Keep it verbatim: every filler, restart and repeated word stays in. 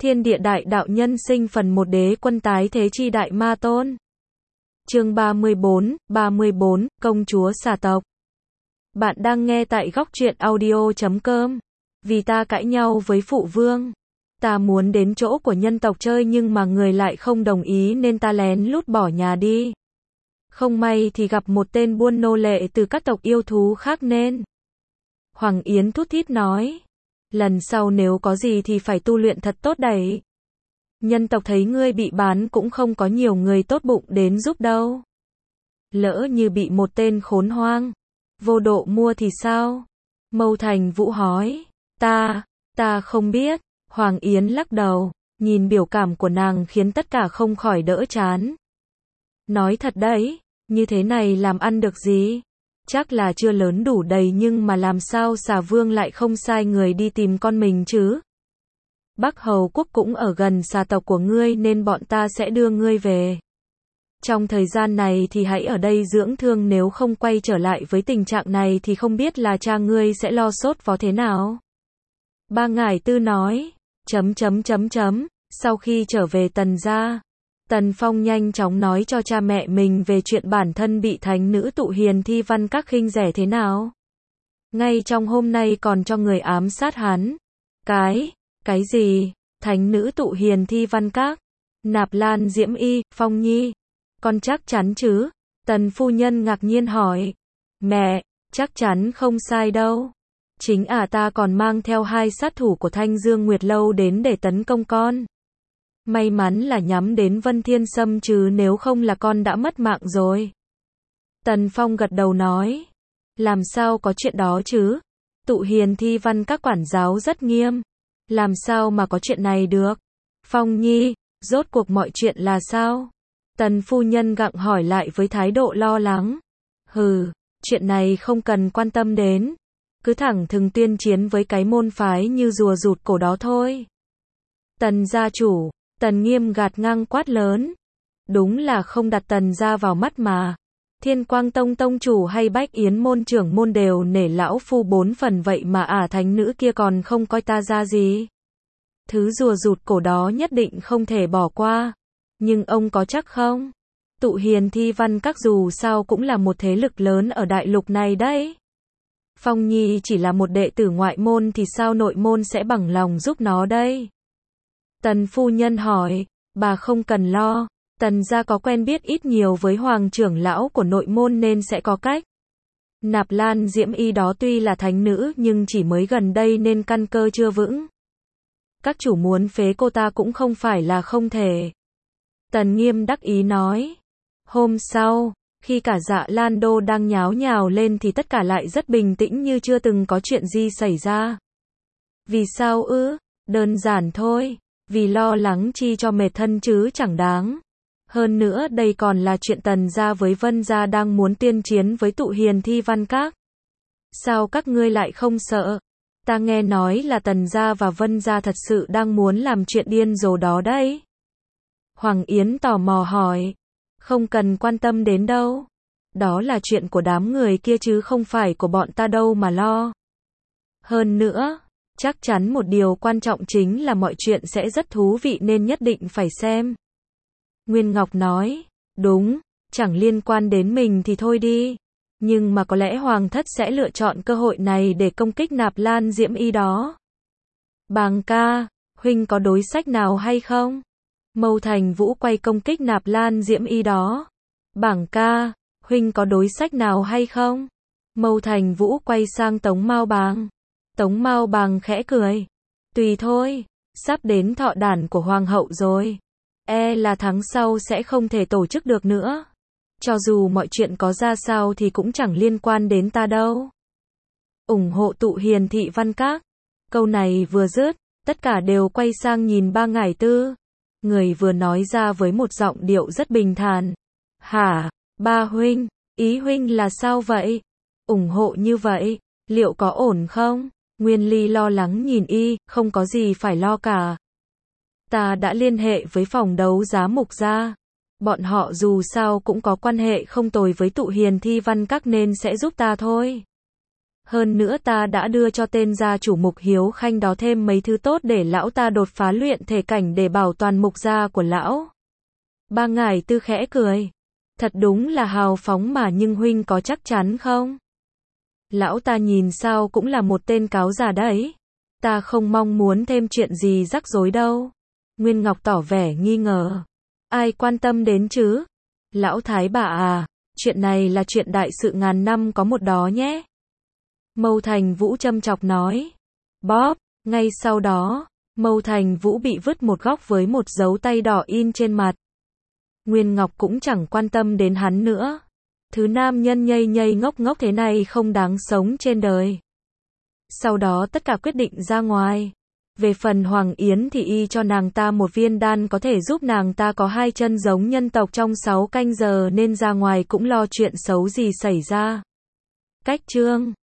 Thiên địa đại đạo nhân sinh phần một đế quân tái thế chi đại ma tôn. Chương ba mươi bốn, ba mươi bốn, công chúa xà tộc. Bạn đang nghe tại góc truyện audio chấm com. Vì ta cãi nhau với phụ vương. Ta muốn đến chỗ của nhân tộc chơi nhưng mà người lại không đồng ý nên ta lén lút bỏ nhà đi. Không may thì gặp một tên buôn nô lệ từ các tộc yêu thú khác nên. Hoàng Yến thút thít nói. Lần sau nếu có gì thì phải tu luyện thật tốt đấy. Nhân tộc thấy ngươi bị bán cũng không có nhiều người tốt bụng đến giúp đâu. Lỡ như bị một tên khốn hoang, vô độ mua thì sao? Mâu Thành Vũ hỏi. Ta, ta không biết. Hoàng Yến lắc đầu, nhìn biểu cảm của nàng khiến tất cả không khỏi đỡ chán. Nói thật đấy, như thế này làm ăn được gì? Chắc là chưa lớn đủ đầy nhưng mà làm sao xà vương lại không sai người đi tìm con mình chứ? Bắc Hầu Quốc cũng ở gần xà tộc của ngươi nên bọn ta sẽ đưa ngươi về. Trong thời gian này thì hãy ở đây dưỡng thương, nếu không quay trở lại với tình trạng này thì không biết là cha ngươi sẽ lo sốt vó thế nào. Ba Ngải Tư nói, chấm chấm chấm chấm, sau khi trở về Tần gia, Tần Phong nhanh chóng nói cho cha mẹ mình về chuyện bản thân bị thánh nữ Tụ Hiền Thi Văn Các khinh rẻ thế nào. Ngay trong hôm nay còn cho người ám sát hắn. Cái, cái gì? Thánh nữ Tụ Hiền Thi Văn Các? Nạp Lan Diễm Y, Phong Nhi. Con chắc chắn chứ? Tần phu nhân ngạc nhiên hỏi. Mẹ, chắc chắn không sai đâu. Chính à, ta còn mang theo hai sát thủ của Thanh Dương Nguyệt Lâu đến để tấn công con. May mắn là nhắm đến Vân Thiên Sâm chứ nếu không là con đã mất mạng rồi. Tần Phong gật đầu nói. Làm sao có chuyện đó chứ? Tụ Hiền Thi Văn Các quản giáo rất nghiêm. Làm sao mà có chuyện này được? Phong Nhi, rốt cuộc mọi chuyện là sao? Tần phu nhân gặng hỏi lại với thái độ lo lắng. Hừ, chuyện này không cần quan tâm đến. Cứ thẳng thừng tuyên chiến với cái môn phái như rùa rụt cổ đó thôi. Tần gia chủ, Tần Nghiêm gạt ngang quát lớn. Đúng là không đặt Tần gia vào mắt mà. Thiên Quang Tông tông chủ hay Bách Yến môn trưởng môn đều nể lão phu bốn phần, vậy mà ả thánh nữ kia còn không coi ta ra gì. Thứ rùa rụt cổ đó nhất định không thể bỏ qua. Nhưng ông có chắc không? Tụ Hiền Thi Văn Các dù sao cũng là một thế lực lớn ở đại lục này đấy. Phong Nhi chỉ là một đệ tử ngoại môn thì sao nội môn sẽ bằng lòng giúp nó đây? Tần phu nhân hỏi. Bà không cần lo. Tần gia có quen biết ít nhiều với hoàng trưởng lão của nội môn nên sẽ có cách. Nạp Lan Diễm Y đó tuy là thánh nữ nhưng chỉ mới gần đây nên căn cơ chưa vững. Các chủ muốn phế cô ta cũng không phải là không thể. Tần Nghiêm đắc ý nói. Hôm sau, khi cả Dạ Lan Đô đang nháo nhào lên thì tất cả lại rất bình tĩnh như chưa từng có chuyện gì xảy ra. Vì sao ư? Đơn giản thôi. Vì lo lắng chi cho mệt thân chứ chẳng đáng. Hơn nữa đây còn là chuyện Tần gia với Vân gia đang muốn tuyên chiến với Tụ Hiền Thi Văn Các. Sao các ngươi lại không sợ? Ta nghe nói là Tần gia và Vân gia thật sự đang muốn làm chuyện điên rồ đó đấy. Hoàng Yến tò mò hỏi. Không cần quan tâm đến đâu. Đó là chuyện của đám người kia chứ không phải của bọn ta đâu mà lo. Hơn nữa, chắc chắn một điều quan trọng chính là mọi chuyện sẽ rất thú vị nên nhất định phải xem. Nguyên Ngọc nói. Đúng, chẳng liên quan đến mình thì thôi đi. Nhưng mà có lẽ Hoàng thất sẽ lựa chọn cơ hội này để công kích Nạp Lan Diễm Y đó. Bàng ca, huynh có đối sách nào hay không? Mâu Thành Vũ quay công kích Nạp Lan Diễm Y đó. Bàng ca, huynh có đối sách nào hay không? Mâu Thành Vũ quay sang Tống Mao Bàng. Tống Mao Bàng khẽ cười. Tùy thôi, sắp đến thọ đản của Hoàng hậu rồi. E là tháng sau sẽ không thể tổ chức được nữa. Cho dù mọi chuyện có ra sao thì cũng chẳng liên quan đến ta đâu. Ủng hộ Tụ Hiền Thị Văn Các. Câu này vừa dứt, tất cả đều quay sang nhìn Ba Ngải Tư. Người vừa nói ra với một giọng điệu rất bình thản. Hả, ba huynh, ý huynh là sao vậy? Ủng hộ như vậy, liệu có ổn không? Nguyên Ly lo lắng nhìn y, không có gì phải lo cả. Ta đã liên hệ với phòng đấu giá Mục gia. Bọn họ dù sao cũng có quan hệ không tồi với Tụ Hiền Thi Văn Các nên sẽ giúp ta thôi. Hơn nữa ta đã đưa cho tên gia chủ Mục Hiếu Khanh đó thêm mấy thứ tốt để lão ta đột phá luyện thể cảnh để bảo toàn mục gia của lão. Ba ngải tư khẽ cười. Thật đúng là hào phóng mà, nhưng huynh có chắc chắn không? Lão ta nhìn sao cũng là một tên cáo già đấy. Ta không mong muốn thêm chuyện gì rắc rối đâu. Nguyên Ngọc tỏ vẻ nghi ngờ. Ai quan tâm đến chứ? Lão thái bà à, chuyện này là chuyện đại sự ngàn năm có một đó nhé. Mâu Thành Vũ châm chọc nói. Bóp, ngay sau đó, Mâu Thành Vũ bị vứt một góc với một dấu tay đỏ in trên mặt. Nguyên Ngọc cũng chẳng quan tâm đến hắn nữa. Thứ nam nhân nhây nhây ngốc ngốc thế này không đáng sống trên đời. Sau đó tất cả quyết định ra ngoài. Về phần Hoàng Yến thì y cho nàng ta một viên đan có thể giúp nàng ta có hai chân giống nhân tộc trong sáu canh giờ, nên ra ngoài cũng lo chuyện xấu gì xảy ra. Cách chương